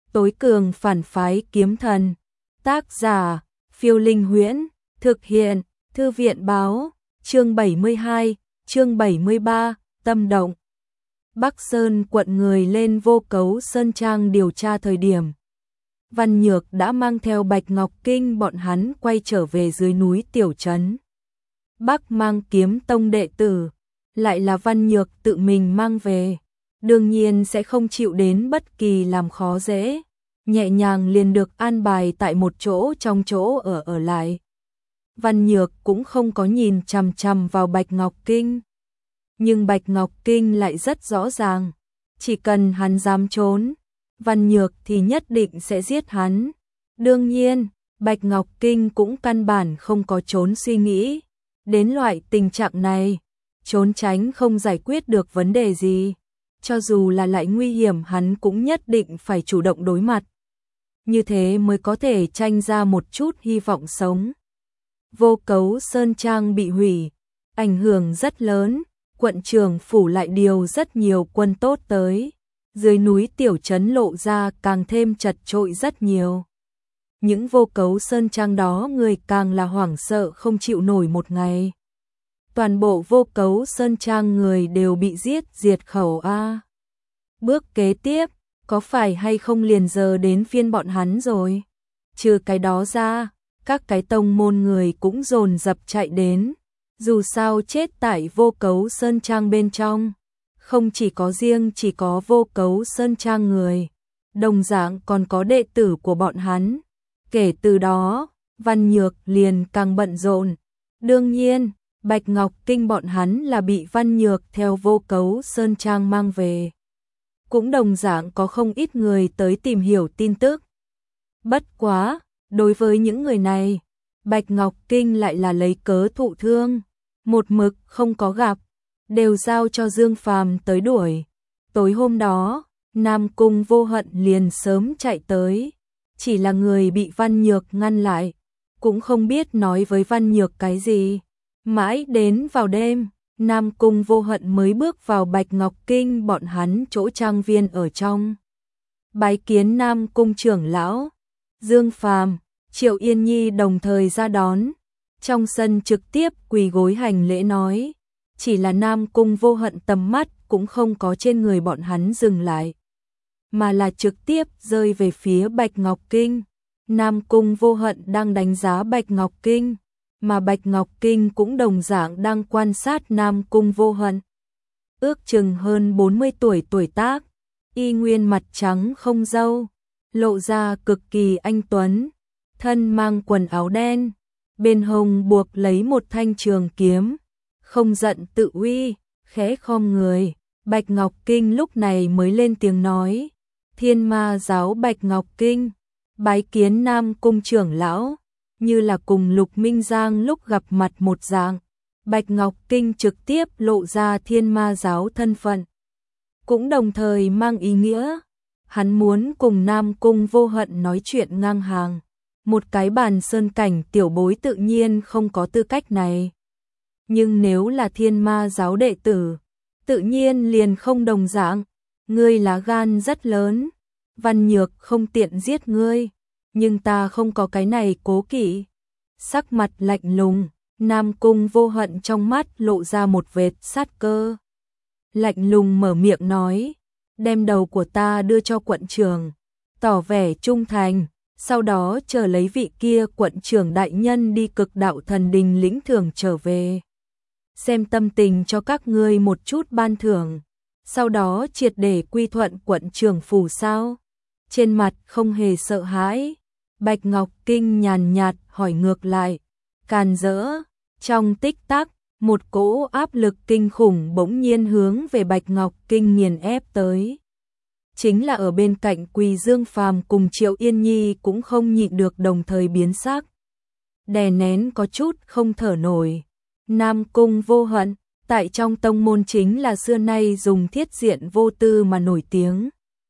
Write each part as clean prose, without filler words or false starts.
Tối cường phản phái kiếm thần. Tác giả, Phiêu Linh Huyễn. Thực hiện, Thư viện báo. Chương 72, chương 73, tâm động. Bắc Sơn quận người lên Vô Cấu Sơn Trang điều tra thời điểm. Văn Nhược đã mang theo Bạch Ngọc Kinh bọn hắn quay trở về dưới núi tiểu trấn. Bắc mang kiếm tông đệ tử, lại là Văn Nhược tự mình mang về. Đương nhiên sẽ không chịu đến bất kỳ làm khó dễ, nhẹ nhàng liền được an bài tại một chỗ trong chỗ ở lại. Văn Nhược cũng không có nhìn chằm chằm vào Bạch Ngọc Kinh. Nhưng Bạch Ngọc Kinh lại rất rõ ràng, chỉ cần hắn dám trốn, Văn Nhược thì nhất định sẽ giết hắn. Đương nhiên, Bạch Ngọc Kinh cũng căn bản không có trốn suy nghĩ. Đến loại tình trạng này, trốn tránh không giải quyết được vấn đề gì. Cho dù là lại nguy hiểm hắn cũng nhất định phải chủ động đối mặt. Như thế mới có thể tranh ra một chút hy vọng sống. Vô Cấu Sơn Trang bị hủy, ảnh hưởng rất lớn, quận trưởng phủ lại điều rất nhiều quân tốt tới. Dưới núi tiểu trấn lộ ra càng thêm chật trội rất nhiều. Những Vô Cấu Sơn Trang đó người càng là hoảng sợ không chịu nổi một ngày. Toàn bộ Vô Cấu Sơn Trang người đều bị giết diệt khẩu a. Bước kế tiếp, có phải hay không liền giờ đến phiên bọn hắn rồi? Trừ cái đó ra, các cái tông môn người cũng dồn dập chạy đến. Dù sao chết tại Vô Cấu Sơn Trang bên trong, không chỉ có Vô Cấu Sơn Trang người, đồng dạng còn có đệ tử của bọn hắn. Kể từ đó, Văn Nhược liền càng bận rộn. Đương nhiên, Bạch Ngọc Kinh bọn hắn là bị Văn Nhược theo Vô Cấu Sơn Trang mang về. Cũng đồng dạng có không ít người tới tìm hiểu tin tức. Bất quá, đối với những người này, Bạch Ngọc Kinh lại là lấy cớ thụ thương, một mực không có gặp, đều giao cho Dương Phàm tới đuổi. Tối hôm đó, Nam Cung Vô Hận liền sớm chạy tới, chỉ là người bị Văn Nhược ngăn lại, cũng không biết nói với Văn Nhược cái gì. Mãi đến vào đêm, Nam Cung Vô Hận mới bước vào Bạch Ngọc Kinh bọn hắn chỗ trang viên ở trong. Bái kiến Nam Cung trưởng lão, Dương Phàm, Triệu Yên Nhi đồng thời ra đón. Trong sân trực tiếp quỳ gối hành lễ nói, chỉ là Nam Cung Vô Hận tầm mắt cũng không có trên người bọn hắn dừng lại, mà là trực tiếp rơi về phía Bạch Ngọc Kinh. Nam Cung Vô Hận đang đánh giá Bạch Ngọc Kinh, mà Bạch Ngọc Kinh cũng đồng dạng đang quan sát Nam Cung Vô Hận. Ước chừng hơn 40 tuổi tác, y nguyên mặt trắng không râu, lộ ra cực kỳ anh tuấn, thân mang quần áo đen, bên hông buộc lấy một thanh trường kiếm, không giận tự uy, khẽ khom người. Bạch Ngọc Kinh lúc này mới lên tiếng nói, Thiên Ma giáo Bạch Ngọc Kinh, bái kiến Nam Cung trưởng lão. Như là cùng Lục Minh Giang lúc gặp mặt một dạng, Bạch Ngọc Kinh trực tiếp lộ ra Thiên Ma giáo thân phận, cũng đồng thời mang ý nghĩa hắn muốn cùng Nam Cung Vô Hận nói chuyện ngang hàng. Một cái bàn sơn cảnh tiểu bối tự nhiên không có tư cách này, nhưng nếu là Thiên Ma giáo đệ tử, tự nhiên liền không đồng dạng. Ngươi lá gan rất lớn, Văn Nhược không tiện giết ngươi, nhưng ta không có cái này cố kỵ. Sắc mặt lạnh lùng, Nam Cung Vô Hận trong mắt lộ ra một vệt sát cơ. Lạnh lùng mở miệng nói, đem đầu của ta đưa cho quận trưởng, tỏ vẻ trung thành, sau đó chờ lấy vị kia quận trưởng đại nhân đi Cực Đạo Thần Đình lĩnh thưởng trở về. Xem tâm tình cho các ngươi một chút ban thưởng, sau đó triệt để quy thuận quận trưởng phủ sao? Trên mặt không hề sợ hãi, Bạch Ngọc Kinh nhàn nhạt hỏi ngược lại, càn rỡ. Trong tích tắc, một cỗ áp lực kinh khủng bỗng nhiên hướng về Bạch Ngọc Kinh nghiền ép tới. Chính là ở bên cạnh quỳ Dương Phàm cùng Triệu Yên Nhi cũng không nhịn được đồng thời biến sắc, đè nén có chút không thở nổi. Nam Cung Vô Hận, tại trong tông môn chính là xưa nay dùng thiết diện vô tư mà nổi tiếng,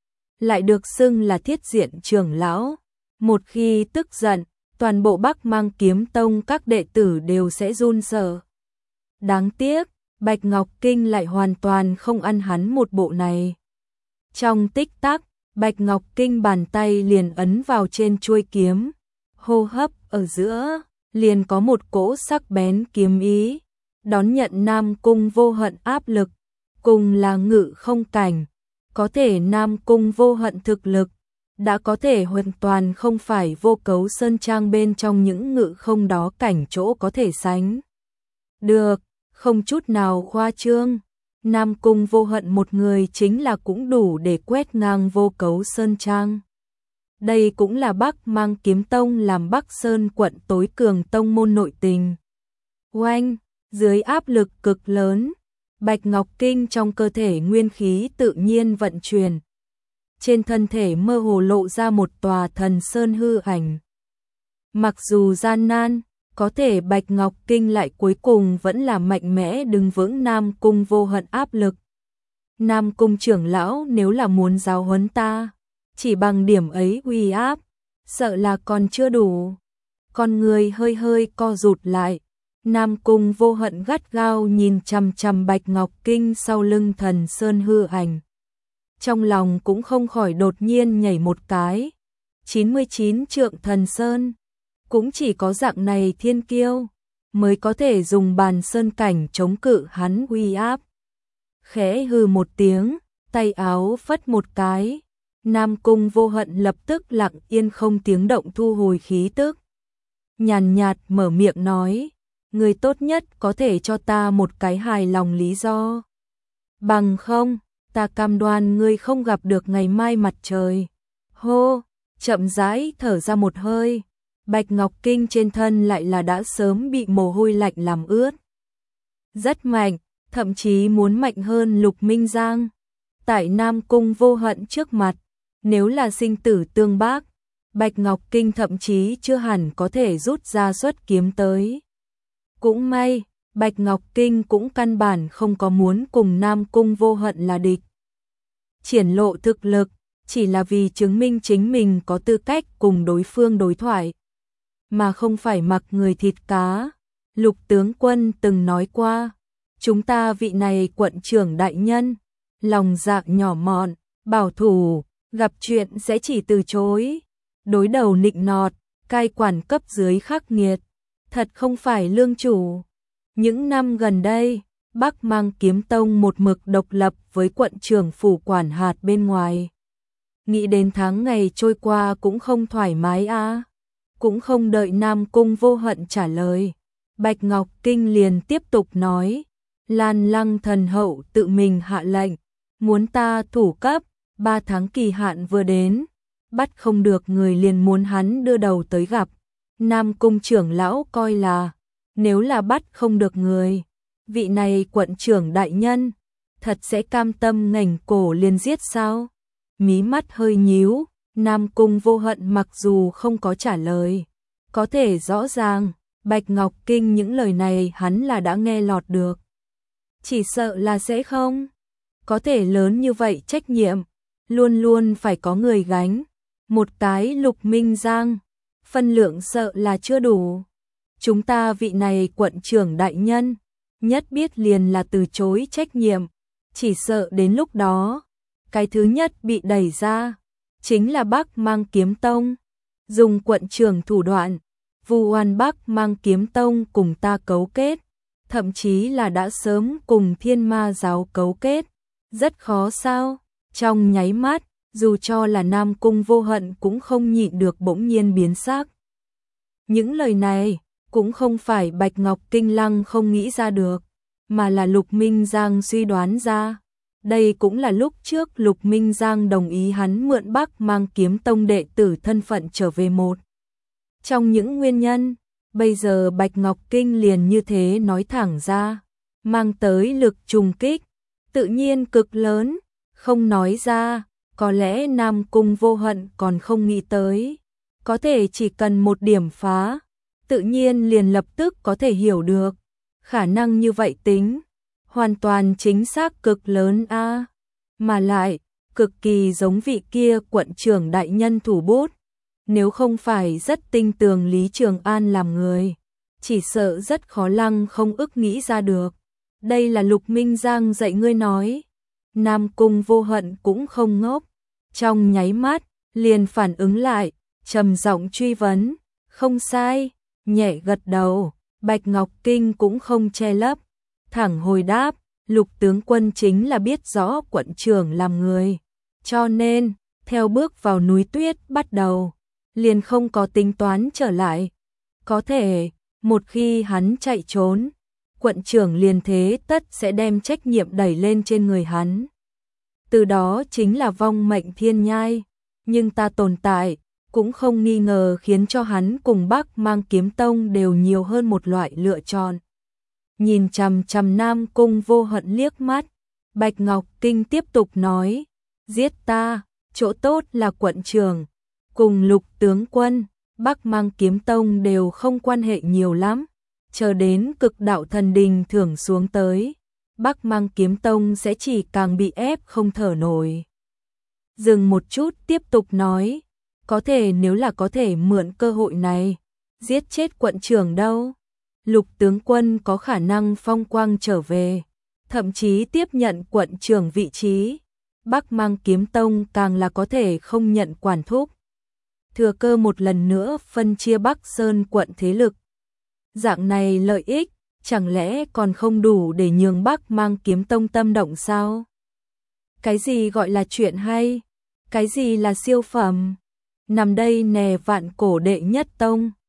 lại được xưng là thiết diện trưởng lão. Một khi tức giận, toàn bộ Bắc Mang Kiếm Tông các đệ tử đều sẽ run sợ. Đáng tiếc, Bạch Ngọc Kinh lại hoàn toàn không ăn hắn một bộ này. Trong tích tắc, Bạch Ngọc Kinh bàn tay liền ấn vào trên chuôi kiếm, hô hấp ở giữa, liền có một cỗ sắc bén kiếm ý, đón nhận Nam Cung Vô Hận áp lực, cùng là ngự không cảnh, có thể Nam Cung Vô Hận thực lực, đã có thể hoàn toàn không phải Vô Cấu Sơn Trang bên trong những ngự không đó cảnh chỗ có thể sánh. Được, không chút nào khoa trương, Nam Cung Vô Hận một người chính là cũng đủ để quét ngang Vô Cấu Sơn Trang. Đây cũng là Bắc Mang Kiếm Tông làm Bắc Sơn quận tối cường tông môn nội tình. Oanh, dưới áp lực cực lớn, Bạch Ngọc Kinh trong cơ thể nguyên khí tự nhiên vận chuyển. Trên thân thể mơ hồ lộ ra một tòa thần sơn hư ảnh. Mặc dù gian nan, có thể Bạch Ngọc Kinh lại cuối cùng vẫn là mạnh mẽ đứng vững Nam Cung Vô Hận áp lực. Nam Cung trưởng lão nếu là muốn giáo huấn ta, chỉ bằng điểm ấy uy áp, sợ là còn chưa đủ. Con người hơi hơi co rụt lại, Nam Cung Vô Hận gắt gao nhìn chằm chằm Bạch Ngọc Kinh sau lưng thần sơn hư ảnh. Trong lòng cũng không khỏi đột nhiên nhảy một cái. 99 trượng thần sơn, cũng chỉ có dạng này thiên kiêu mới có thể dùng bàn sơn cảnh chống cự hắn uy áp. Khẽ hừ một tiếng, tay áo phất một cái, Nam Cung Vô Hận lập tức lặng yên không tiếng động thu hồi khí tức. Nhàn nhạt mở miệng nói, người tốt nhất có thể cho ta một cái hài lòng lý do. Bằng không, ta cam đoan ngươi không gặp được ngày mai mặt trời. Hô, chậm rãi thở ra một hơi, Bạch Ngọc Kinh trên thân lại là đã sớm bị mồ hôi lạnh làm ướt. Rất mạnh, thậm chí muốn mạnh hơn Lục Minh Giang. Tại Nam Cung Vô Hận trước mặt, nếu là sinh tử tương bác, Bạch Ngọc Kinh thậm chí chưa hẳn có thể rút ra xuất kiếm tới. Cũng may, Bạch Ngọc Kinh cũng căn bản không có muốn cùng Nam Cung Vô Hận là địch. Triển lộ thực lực, chỉ là vì chứng minh chính mình có tư cách cùng đối phương đối thoại, mà không phải mặc người thịt cá. Lục tướng quân từng nói qua, chúng ta vị này quận trưởng đại nhân, lòng dạ nhỏ mọn, bảo thủ, gặp chuyện sẽ chỉ từ chối, đối đầu nịnh nọt, cai quản cấp dưới khắc nghiệt, thật không phải lương chủ. Những năm gần đây, Bắc Mang Kiếm Tông một mực độc lập với quận trưởng phủ quản hạt bên ngoài. Nghĩ đến tháng ngày trôi qua cũng không thoải mái à. Cũng không đợi Nam Cung Vô Hận trả lời, Bạch Ngọc Kinh liền tiếp tục nói, Lan Lăng thần hậu tự mình hạ lệnh, muốn ta thủ cấp, 3 tháng kỳ hạn vừa đến, bắt không được người liền muốn hắn đưa đầu tới gặp. Nam Cung trưởng lão coi là, nếu là bắt không được người, vị này quận trưởng đại nhân, thật sẽ cam tâm ngẩng cổ liền giết sao? Mí mắt hơi nhíu, Nam Cung Vô Hận mặc dù không có trả lời, có thể rõ ràng, Bạch Ngọc Kinh những lời này hắn là đã nghe lọt được. Chỉ sợ là sẽ không. Có thể lớn như vậy trách nhiệm, luôn luôn phải có người gánh. Một cái Lục Minh Giang, phân lượng sợ là chưa đủ. Chúng ta vị này quận trưởng đại nhân, nhất biết liền là từ chối trách nhiệm. Chỉ sợ đến lúc đó, cái thứ nhất bị đẩy ra, chính là Bắc Mang Kiếm Tông. Dùng quận trưởng thủ đoạn, vu oan Bắc Mang Kiếm Tông cùng ta cấu kết, thậm chí là đã sớm cùng Thiên Ma giáo cấu kết. Rất khó sao? Trong nháy mắt, dù cho là Nam Cung Vô Hận cũng không nhịn được bỗng nhiên biến sắc. Những lời này cũng không phải Bạch Ngọc Kinh Lăng không nghĩ ra được, mà là Lục Minh Giang suy đoán ra. Đây cũng là lúc trước Lục Minh Giang đồng ý hắn mượn Bắc Mang Kiếm Tông đệ tử thân phận trở về một. Trong những nguyên nhân, bây giờ Bạch Ngọc Kinh liền như thế nói thẳng ra, mang tới lực trùng kích, tự nhiên cực lớn, không nói ra, có lẽ Nam Cung Vô Hận còn không nghĩ tới. Có thể chỉ cần một điểm phá, tự nhiên liền lập tức có thể hiểu được. Khả năng như vậy tính, hoàn toàn chính xác cực lớn a, mà lại, cực kỳ giống vị kia quận trưởng đại nhân thủ bút. Nếu không phải rất tinh tường Lý Trường An làm người, chỉ sợ rất khó lăng không ức nghĩ ra được. Đây là Lục Minh Giang dạy ngươi nói. Nam Cung Vô Hận cũng không ngốc, trong nháy mắt, liền phản ứng lại, trầm giọng truy vấn, không sai, nhẹ gật đầu, Bạch Ngọc Kinh cũng không che lấp, thẳng hồi đáp, Lục tướng quân chính là biết rõ quận trưởng làm người, cho nên, theo bước vào núi tuyết bắt đầu, liền không có tính toán trở lại. Có thể, một khi hắn chạy trốn, quận trưởng liền thế tất sẽ đem trách nhiệm đẩy lên trên người hắn. Từ đó chính là vong mệnh thiên nhai, nhưng ta tồn tại, cũng không nghi ngờ khiến cho hắn cùng Bắc Mang Kiếm Tông đều nhiều hơn một loại lựa chọn. Nhìn chằm chằm Nam Cung Vô Hận liếc mắt, Bạch Ngọc Kinh tiếp tục nói, giết ta, chỗ tốt là quận trưởng, cùng Lục tướng quân, Bắc Mang Kiếm Tông đều không quan hệ nhiều lắm, chờ đến cực đạo thần đình thưởng xuống tới, Bắc Mang Kiếm Tông sẽ chỉ càng bị ép không thở nổi. Dừng một chút tiếp tục nói, có thể nếu là có thể mượn cơ hội này, giết chết quận trưởng đâu. Lục tướng quân có khả năng phong quang trở về, thậm chí tiếp nhận quận trưởng vị trí. Bắc Mang Kiếm Tông càng là có thể không nhận quản thúc. Thừa cơ một lần nữa phân chia Bắc Sơn quận thế lực. Dạng này lợi ích, chẳng lẽ còn không đủ để nhường Bắc Mang Kiếm Tông tâm động sao? Cái gì gọi là chuyện hay? Cái gì là siêu phẩm? Nằm đây nè vạn cổ đệ nhất tông.